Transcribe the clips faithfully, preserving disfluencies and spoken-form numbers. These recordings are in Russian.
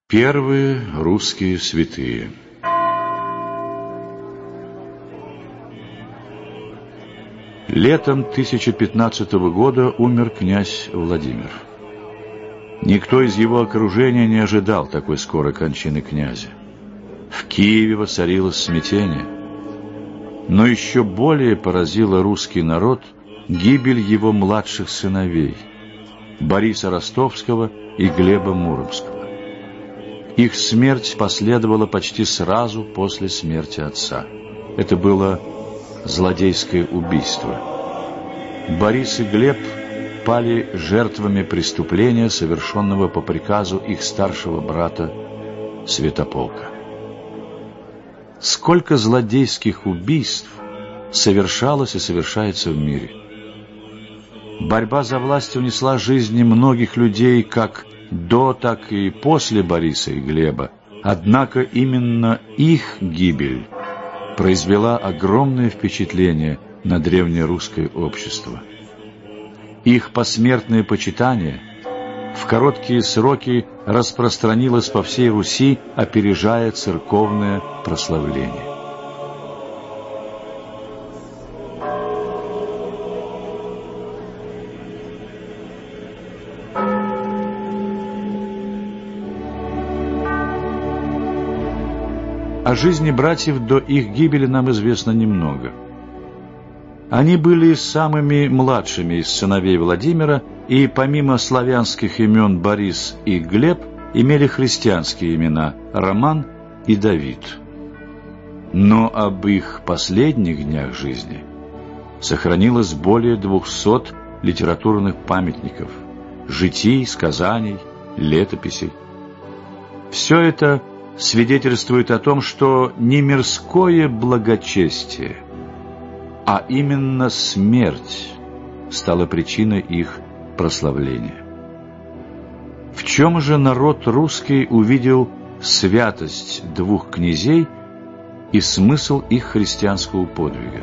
Первые русские святые. Летом тысяча пятнадцатого года умер князь Владимир. Никто из его окружения не ожидал такой скорой кончины князя. В Киеве воцарилось смятение. Но еще более поразила русский народ гибель его младших сыновей Бориса Ростовского и Глеба Муромского. Их смерть последовала почти сразу после смерти отца. Это было злодейское убийство. Борис и Глеб пали жертвами преступления, совершенного по приказу их старшего брата Святополка. Сколько злодейских убийств совершалось и совершается в мире. Борьба за власть унесла жизни многих людей как до, так и после Бориса и Глеба. Однако именно их гибель произвела огромное впечатление на древнерусское общество. Их посмертное почитание в короткие сроки распространилось по всей Руси, опережая церковное прославление. О жизни братьев до их гибели нам известно немного. Они были самыми младшими из сыновей Владимира, и помимо славянских имен Борис и Глеб, имели христианские имена Роман и Давид. Но об их последних днях жизни сохранилось более двухсот литературных памятников, житий, сказаний, летописей. Все это свидетельствует о том, что не мирское благочестие, а именно смерть стала причиной их прославления. В чем же народ русский увидел святость двух князей и смысл их христианского подвига?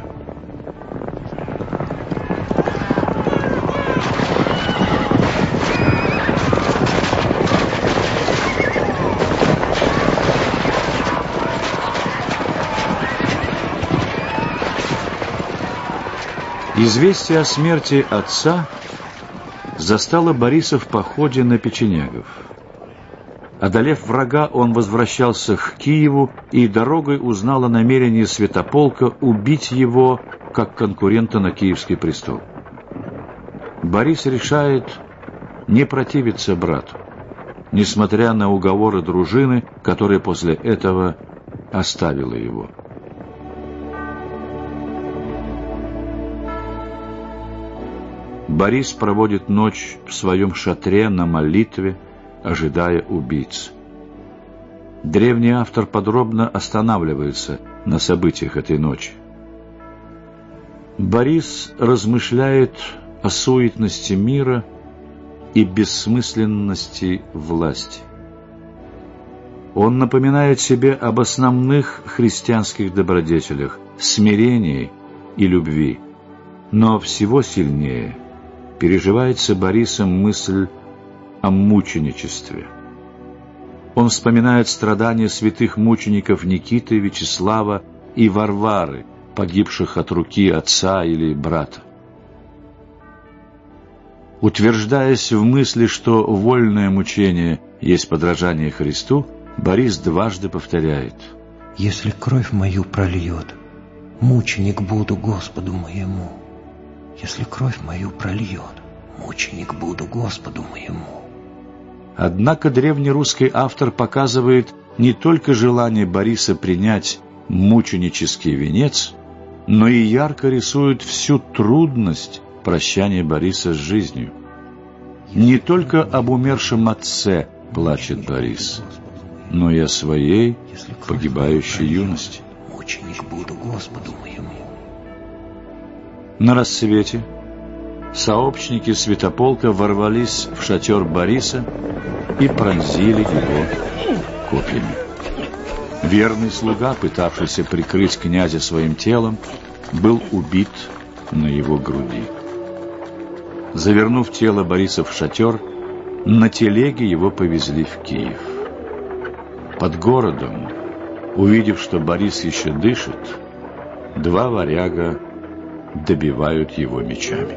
Известие о смерти отца застало Бориса в походе на печенегов. Одолев врага, он возвращался к Киеву и дорогой узнал о намерении Святополка убить его как конкурента на киевский престол. Борис решает не противиться брату, несмотря на уговоры дружины, которая после этого оставила его. Борис проводит ночь в своем шатре на молитве, ожидая убийц. Древний автор подробно останавливается на событиях этой ночи. Борис размышляет о суетности мира и бессмысленности власти. Он напоминает себе об основных христианских добродетелях – смирении и любви, но всего сильнее – переживается Борисом мысль о мученичестве. Он вспоминает страдания святых мучеников Никиты, Вячеслава и Варвары, погибших от руки отца или брата. Утверждаясь в мысли, что вольное мучение есть подражание Христу, Борис дважды повторяет: «Если кровь мою прольет, мученик буду Господу моему. Если кровь мою прольет, мученик буду Господу моему». Однако древнерусский автор показывает не только желание Бориса принять мученический венец, но и ярко рисует всю трудность прощания Бориса с жизнью. Не только об умершем отце плачет Борис, но и о своей погибающей юности. Мученик буду Господу моему. На рассвете сообщники Святополка ворвались в шатер Бориса и пронзили его копьями. Верный слуга, пытавшийся прикрыть князя своим телом, был убит на его груди. Завернув тело Бориса в шатер, на телеге его повезли в Киев. Под городом, увидев, что Борис еще дышит, два варяга добивают его мечами.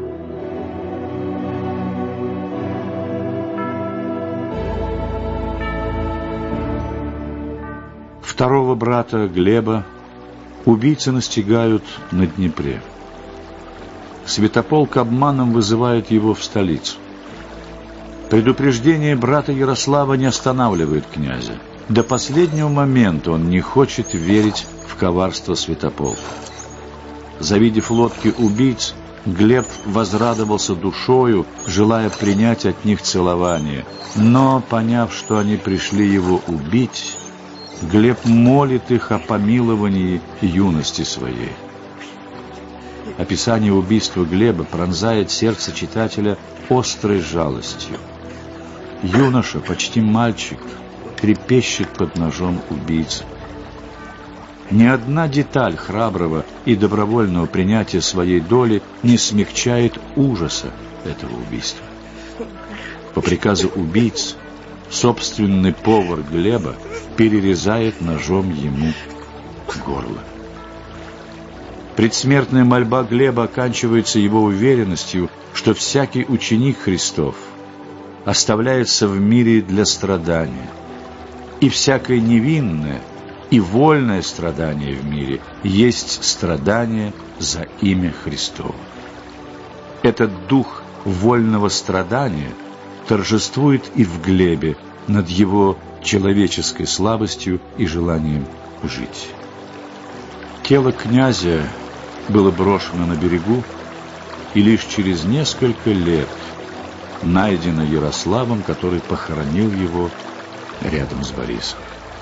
Второго брата Глеба убийцы настигают на Днепре. Святополк обманом вызывает его в столицу. Предупреждение брата Ярослава не останавливает князя. До последнего момента он не хочет верить в коварство Святополка. Завидев лодки убийц, Глеб возрадовался душою, желая принять от них целование. Но, поняв, что они пришли его убить, Глеб молит их о помиловании юности своей. Описание убийства Глеба пронзает сердце читателя острой жалостью. Юноша, почти мальчик, трепещет под ножом убийцы. Ни одна деталь храброго и добровольного принятия своей доли не смягчает ужаса этого убийства. По приказу убийц собственный повар Глеба перерезает ножом ему горло. Предсмертная мольба Глеба оканчивается его уверенностью, что всякий ученик Христов оставляется в мире для страдания, и всякое невинное и вольное страдание в мире есть страдание за имя Христово. Этот дух вольного страдания торжествует и в Глебе над его человеческой слабостью и желанием жить. Тело князя было брошено на берегу, и лишь через несколько лет найдено Ярославом, который похоронил его рядом с Борисом.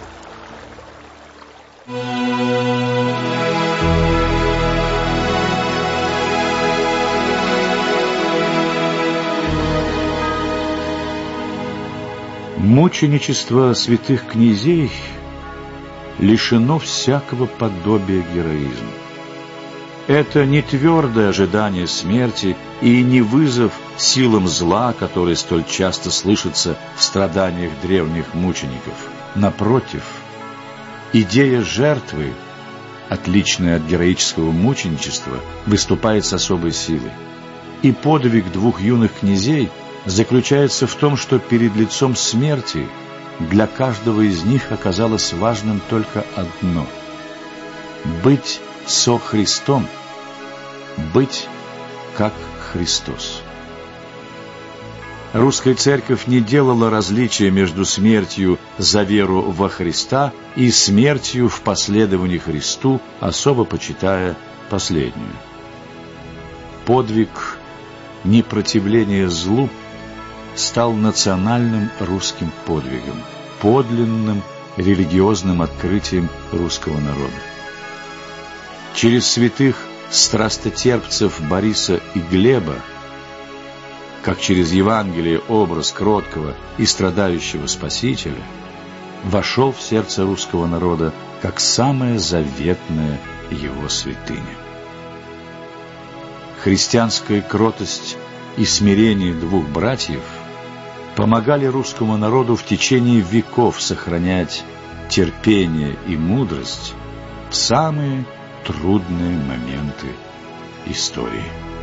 Мученичество святых князей лишено всякого подобия героизма. Это не твердое ожидание смерти и не вызов силам зла, который столь часто слышится в страданиях древних мучеников. Напротив, идея жертвы, отличная от героического мученичества, выступает с особой силой. И подвиг двух юных князей заключается в том, что перед лицом смерти для каждого из них оказалось важным только одно — быть со Христом, быть как Христос. Русская церковь не делала различия между смертью за веру во Христа и смертью в последовании Христу, особо почитая последнюю. Подвиг непротивления злу стал национальным русским подвигом, подлинным религиозным открытием русского народа. Через святых страстотерпцев Бориса и Глеба, как через Евангелие образ кроткого и страдающего Спасителя, вошел в сердце русского народа как самая заветная его святыня. Христианская кротость и смирение двух братьев помогали русскому народу в течение веков сохранять терпение и мудрость в самые трудные моменты истории.